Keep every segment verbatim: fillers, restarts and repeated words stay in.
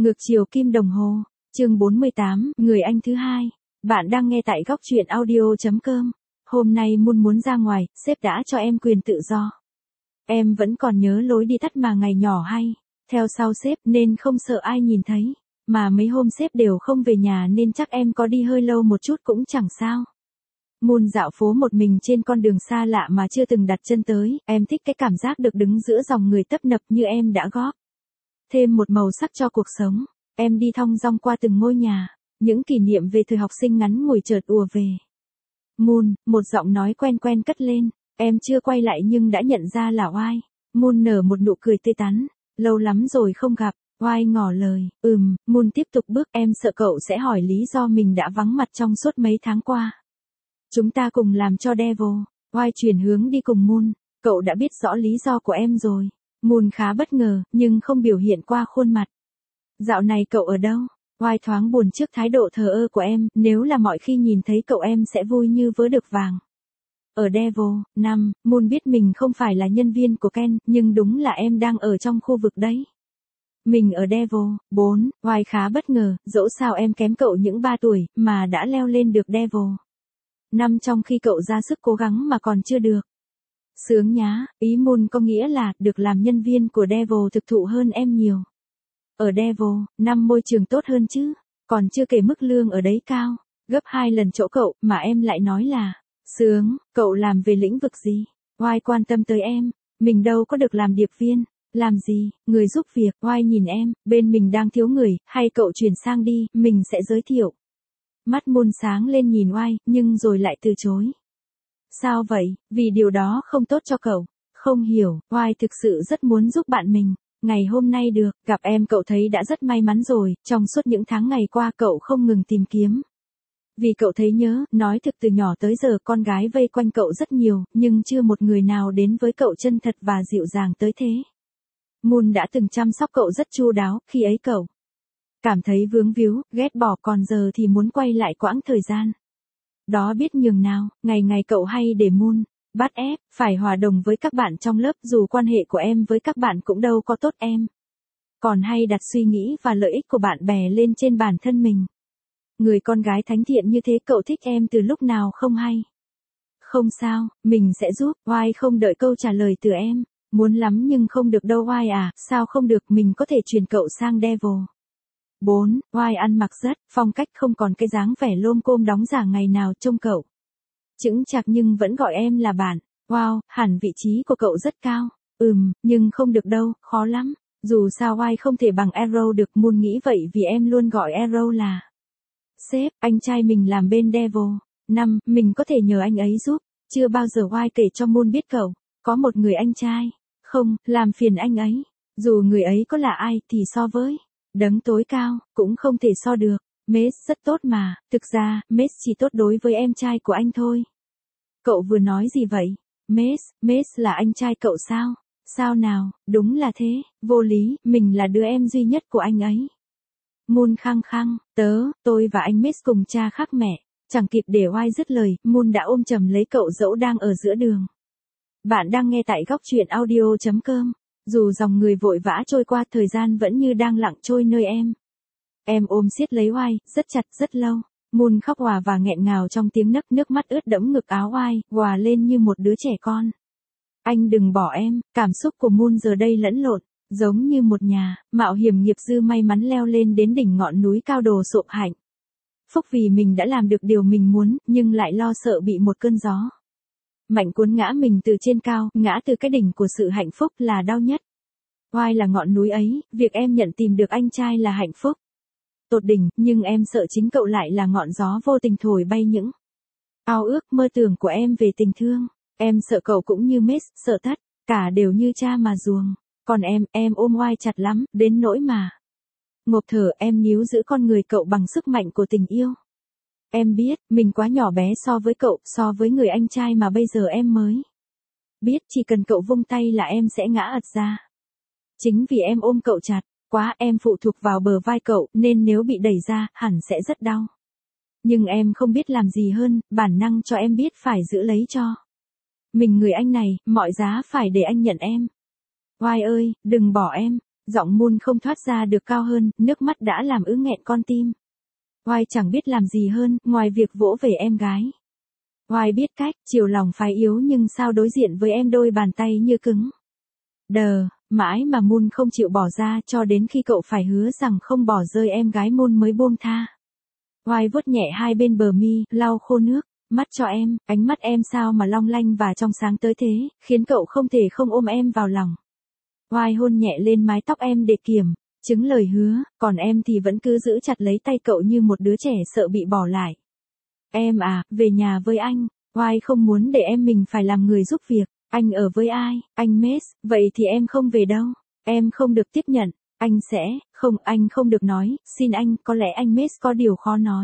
Ngược chiều kim đồng hồ, chương bốn mươi tám, người anh thứ hai. Bạn đang nghe tại góc truyện audio chấm com. Hôm nay Moon muốn ra ngoài, sếp đã cho em quyền tự do. Em vẫn còn nhớ lối đi tắt mà ngày nhỏ hay. Theo sau sếp nên không sợ ai nhìn thấy. Mà mấy hôm sếp đều không về nhà nên chắc em có đi hơi lâu một chút cũng chẳng sao. Moon dạo phố một mình trên con đường xa lạ mà chưa từng đặt chân tới. Em thích cái cảm giác được đứng giữa dòng người tấp nập như em đã góp thêm một màu sắc cho cuộc sống. Em đi thong dong qua từng ngôi nhà, những kỷ niệm về thời học sinh ngắn ngủi chợt ùa về. Moon, một giọng nói quen quen cất lên, em chưa quay lại nhưng đã nhận ra là Oai. Moon nở một nụ cười tươi tắn, lâu lắm rồi không gặp. Oai ngỏ lời, ừm, Moon tiếp tục bước, em sợ cậu sẽ hỏi lý do mình đã vắng mặt trong suốt mấy tháng qua. Chúng ta cùng làm cho Devil. Oai chuyển hướng đi cùng Moon, cậu đã biết rõ lý do của em rồi. Moon khá bất ngờ, nhưng không biểu hiện qua khuôn mặt. Dạo này cậu ở đâu? Oai thoáng buồn trước thái độ thờ ơ của em, nếu là mọi khi nhìn thấy cậu em sẽ vui như vớ được vàng. Ở Devil, năm, Moon biết mình không phải là nhân viên của Ken, nhưng đúng là em đang ở trong khu vực đấy. Mình ở Devil, bốn, Oai khá bất ngờ, dẫu sao em kém cậu những ba tuổi, mà đã leo lên được Devil. Năm trong khi cậu ra sức cố gắng mà còn chưa được. Sướng nhá, ý Moon có nghĩa là, được làm nhân viên của Devil thực thụ hơn em nhiều. Ở Devil, năm môi trường tốt hơn chứ, còn chưa kể mức lương ở đấy cao, gấp hai lần chỗ cậu, mà em lại nói là, sướng, cậu làm về lĩnh vực gì? Oai quan tâm tới em, mình đâu có được làm điệp viên, làm gì, người giúp việc, Oai nhìn em, bên mình đang thiếu người, hay cậu chuyển sang đi, mình sẽ giới thiệu. Mắt Moon sáng lên nhìn Oai, nhưng rồi lại từ chối. Sao vậy, vì điều đó không tốt cho cậu. Không hiểu, Oai thực sự rất muốn giúp bạn mình. Ngày hôm nay được, gặp em cậu thấy đã rất may mắn rồi, trong suốt những tháng ngày qua cậu không ngừng tìm kiếm. Vì cậu thấy nhớ, nói thực từ nhỏ tới giờ con gái vây quanh cậu rất nhiều, nhưng chưa một người nào đến với cậu chân thật và dịu dàng tới thế. Moon đã từng chăm sóc cậu rất chu đáo, khi ấy cậu cảm thấy vướng víu, ghét bỏ, còn giờ thì muốn quay lại quãng thời gian đó biết nhường nào. Ngày ngày cậu hay để Moon bắt ép phải hòa đồng với các bạn trong lớp, dù quan hệ của em với các bạn cũng đâu có tốt, em còn hay đặt suy nghĩ và lợi ích của bạn bè lên trên bản thân mình. Người con gái thánh thiện như thế cậu thích em từ lúc nào không hay. Không sao, mình sẽ giúp. Oai không đợi câu trả lời từ em. Muốn lắm nhưng không được đâu Oai à, sao không được, mình có thể chuyển cậu sang Devil. bốn. Oai ăn mặc rất phong cách, không còn cái dáng vẻ lôm côm đóng giả ngày nào trông cậu chững chạc nhưng vẫn gọi em là bạn. Wow, hẳn vị trí của cậu rất cao. Ừm, nhưng không được đâu, khó lắm. Dù sao Oai không thể bằng Arrow được, Moon nghĩ vậy vì em luôn gọi Arrow là sếp. Anh trai mình làm bên Devil. năm. Mình có thể nhờ anh ấy giúp. Chưa bao giờ Oai kể cho Moon biết cậu có một người anh trai. Không, làm phiền anh ấy. Dù người ấy có là ai thì so với đấng tối cao, cũng không thể so được. Mace rất tốt mà, thực ra, Mace chỉ tốt đối với em trai của anh thôi. Cậu vừa nói gì vậy? Mace, Mace là anh trai cậu sao? Sao nào, đúng là thế, vô lý, mình là đứa em duy nhất của anh ấy. Moon khăng khăng, tớ, tôi và anh Mace cùng cha khác mẹ. Chẳng kịp để Oai dứt lời, Moon đã ôm chầm lấy cậu dẫu đang ở giữa đường. Bạn đang nghe tại góc truyện audio chấm com. Dù dòng người vội vã trôi qua, thời gian vẫn như đang lặng trôi nơi em. Em ôm siết lấy Oai, rất chặt, rất lâu. Moon khóc òa và nghẹn ngào trong tiếng nấc, nước mắt ướt đẫm ngực áo Oai, òa lên như một đứa trẻ con. Anh đừng bỏ em. Cảm xúc của Moon giờ đây lẫn lộn, giống như một nhà mạo hiểm nghiệp dư may mắn leo lên đến đỉnh ngọn núi cao đồ sộ hạnh phúc vì mình đã làm được điều mình muốn, nhưng lại lo sợ bị một cơn gió mạnh cuốn ngã mình từ trên cao, ngã từ cái đỉnh của sự hạnh phúc là đau nhất. Oai là ngọn núi ấy, việc em nhận tìm được anh trai là hạnh phúc tột đỉnh, nhưng em sợ chính cậu lại là ngọn gió vô tình thổi bay những ao ước mơ tưởng của em về tình thương. Em sợ cậu cũng như Mace, sợ tất cả đều như cha mà ruồng. Còn em, em ôm Oai chặt lắm, đến nỗi mà ngộp thở. Em níu giữ con người cậu bằng sức mạnh của tình yêu. Em biết, mình quá nhỏ bé so với cậu, so với người anh trai mà bây giờ em mới biết chỉ cần cậu vung tay là em sẽ ngã ật ra. Chính vì em ôm cậu chặt quá, em phụ thuộc vào bờ vai cậu, nên nếu bị đẩy ra, hẳn sẽ rất đau. Nhưng em không biết làm gì hơn, bản năng cho em biết phải giữ lấy cho mình người anh này, mọi giá phải để anh nhận em. Oai ơi, đừng bỏ em. Giọng Moon không thoát ra được cao hơn, nước mắt đã làm ứ nghẹn con tim. Oai chẳng biết làm gì hơn, ngoài việc vỗ về em gái. Oai biết cách, chiều lòng phái yếu nhưng sao đối diện với em đôi bàn tay như cứng. Đờ, mãi mà Moon không chịu bỏ ra cho đến khi cậu phải hứa rằng không bỏ rơi em gái Moon mới buông tha. Oai vuốt nhẹ hai bên bờ mi, lau khô nước. Mắt cho em, ánh mắt em sao mà long lanh và trong sáng tới thế, khiến cậu không thể không ôm em vào lòng. Oai hôn nhẹ lên mái tóc em để kiểm, chứng lời hứa, còn em thì vẫn cứ giữ chặt lấy tay cậu như một đứa trẻ sợ bị bỏ lại. Em à, về nhà với anh. Oai không muốn để em mình phải làm người giúp việc. Anh ở với ai? Anh Mace, vậy thì em không về đâu. Em không được tiếp nhận. Anh sẽ, không, anh không được nói, xin anh, có lẽ anh Mace có điều khó nói.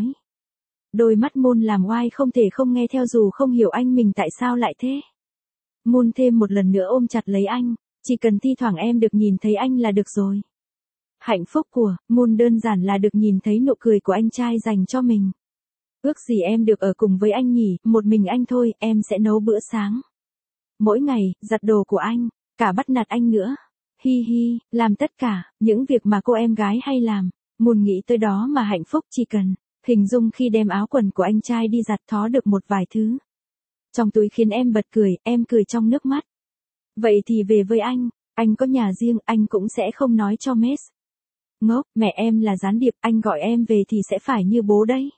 Đôi mắt Moon làm Oai không thể không nghe theo dù không hiểu anh mình tại sao lại thế. Moon thêm một lần nữa ôm chặt lấy anh, chỉ cần thi thoảng em được nhìn thấy anh là được rồi. Hạnh phúc của Moon đơn giản là được nhìn thấy nụ cười của anh trai dành cho mình. Ước gì em được ở cùng với anh nhỉ, một mình anh thôi, em sẽ nấu bữa sáng. Mỗi ngày, giặt đồ của anh, cả bắt nạt anh nữa. Hi hi, làm tất cả, những việc mà cô em gái hay làm. Moon nghĩ tới đó mà hạnh phúc chỉ cần. Hình dung khi đem áo quần của anh trai đi giặt thó được một vài thứ. Trong túi khiến em bật cười, em cười trong nước mắt. Vậy thì về với anh, anh có nhà riêng, anh cũng sẽ không nói cho Mace. Ngốc, mẹ em là gián điệp, anh gọi em về thì sẽ phải như bố đấy.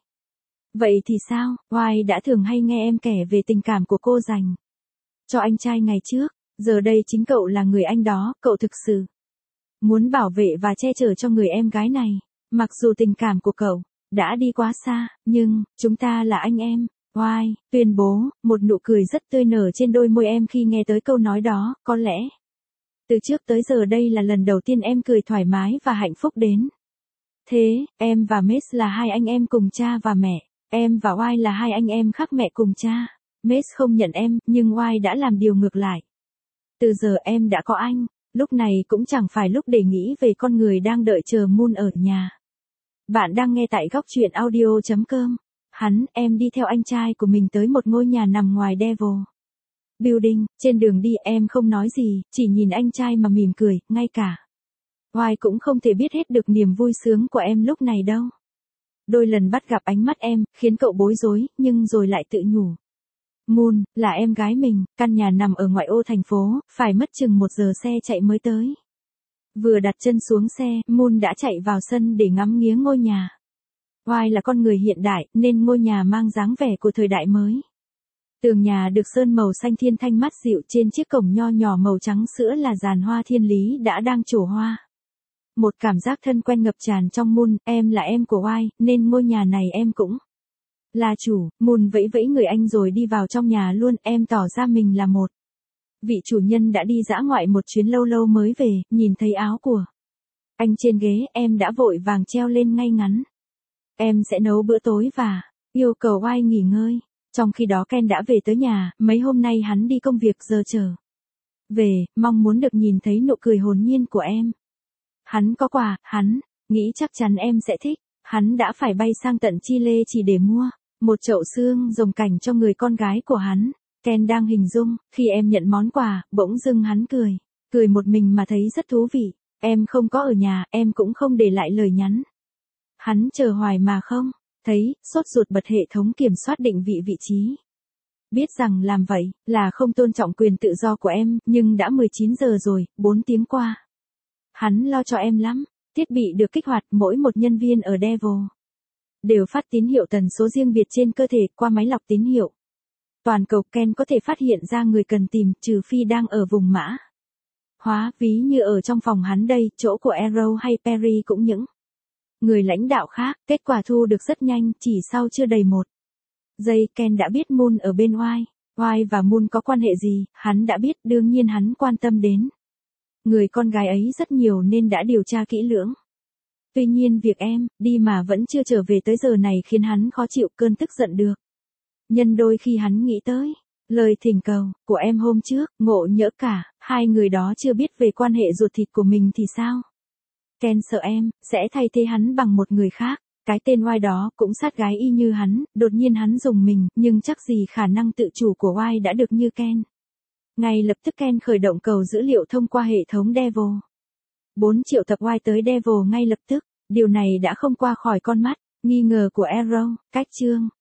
Vậy thì sao, Oai đã thường hay nghe em kể về tình cảm của cô dành cho anh trai ngày trước, giờ đây chính cậu là người anh đó, cậu thực sự muốn bảo vệ và che chở cho người em gái này. Mặc dù tình cảm của cậu đã đi quá xa, nhưng, chúng ta là anh em. Oai, tuyên bố, một nụ cười rất tươi nở trên đôi môi em khi nghe tới câu nói đó, có lẽ. Từ trước tới giờ đây là lần đầu tiên em cười thoải mái và hạnh phúc đến. Thế, em và Mace là hai anh em cùng cha và mẹ. Em và Oai là hai anh em khác mẹ cùng cha. Mace không nhận em, nhưng Oai đã làm điều ngược lại. Từ giờ em đã có anh, lúc này cũng chẳng phải lúc để nghĩ về con người đang đợi chờ Moon ở nhà. Bạn đang nghe tại góc truyện audio chấm com. Hắn, em đi theo anh trai của mình tới một ngôi nhà nằm ngoài Devil Building, trên đường đi em không nói gì, chỉ nhìn anh trai mà mỉm cười, ngay cả Oai cũng không thể biết hết được niềm vui sướng của em lúc này đâu. Đôi lần bắt gặp ánh mắt em, khiến cậu bối rối, nhưng rồi lại tự nhủ. Moon, là em gái mình, căn nhà nằm ở ngoại ô thành phố, phải mất chừng một giờ xe chạy mới tới. Vừa đặt chân xuống xe, Moon đã chạy vào sân để ngắm nghía ngôi nhà. Oai là con người hiện đại, nên ngôi nhà mang dáng vẻ của thời đại mới. Tường nhà được sơn màu xanh thiên thanh mát dịu, trên chiếc cổng nho nhỏ màu trắng sữa là giàn hoa thiên lý đã đang trổ hoa. Một cảm giác thân quen ngập tràn trong Moon, em là em của Oai, nên ngôi nhà này em cũng là chủ. Moon vẫy vẫy người anh rồi đi vào trong nhà luôn, em tỏ ra mình là một vị chủ nhân đã đi dã ngoại một chuyến lâu lâu mới về, nhìn thấy áo của anh trên ghế, em đã vội vàng treo lên ngay ngắn. Em sẽ nấu bữa tối và yêu cầu Oai nghỉ ngơi. Trong khi đó Ken đã về tới nhà, mấy hôm nay hắn đi công việc giờ trở về, mong muốn được nhìn thấy nụ cười hồn nhiên của em. Hắn có quà, hắn nghĩ chắc chắn em sẽ thích. Hắn đã phải bay sang tận Chile chỉ để mua một chậu xương rồng cảnh cho người con gái của hắn. Ken đang hình dung, khi em nhận món quà, bỗng dưng hắn cười. Cười một mình mà thấy rất thú vị. Em không có ở nhà, em cũng không để lại lời nhắn. Hắn chờ hoài mà không thấy, sốt ruột bật hệ thống kiểm soát định vị vị trí. Biết rằng làm vậy, là không tôn trọng quyền tự do của em, nhưng đã mười chín giờ rồi, bốn tiếng qua. Hắn lo cho em lắm. Thiết bị được kích hoạt, mỗi một nhân viên ở Devil đều phát tín hiệu tần số riêng biệt trên cơ thể qua máy lọc tín hiệu. Toàn cầu Ken có thể phát hiện ra người cần tìm, trừ phi đang ở vùng mã hóa, ví như ở trong phòng hắn đây, chỗ của Arrow hay Perry cũng những người lãnh đạo khác. Kết quả thu được rất nhanh, chỉ sau chưa đầy một giây Ken đã biết Moon ở bên Oai. Oai và Moon có quan hệ gì, hắn đã biết, đương nhiên hắn quan tâm đến người con gái ấy rất nhiều nên đã điều tra kỹ lưỡng. Tuy nhiên việc em đi mà vẫn chưa trở về tới giờ này khiến hắn khó chịu, cơn tức giận được nhân đôi khi hắn nghĩ tới lời thỉnh cầu của em hôm trước. Ngộ nhỡ cả hai người đó chưa biết về quan hệ ruột thịt của mình thì sao? Ken sợ em sẽ thay thế hắn bằng một người khác. Cái tên Oai đó cũng sát gái y như hắn. Đột nhiên hắn dùng mình, nhưng chắc gì khả năng tự chủ của Oai đã được như Ken. Ngay lập tức Ken khởi động cầu dữ liệu thông qua hệ thống Devil bốn triệu tập oai tới Devil ngay lập tức, điều này đã không qua khỏi con mắt, nghi ngờ của Arrow, cách chương.